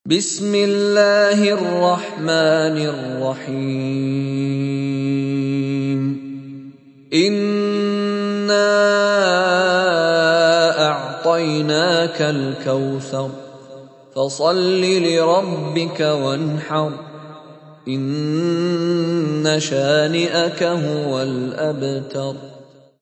بسم الله الرحمن الرحيم إنا أعطيناك الكوثر فصل لربك وانحر إن شانئك هو الأبتر.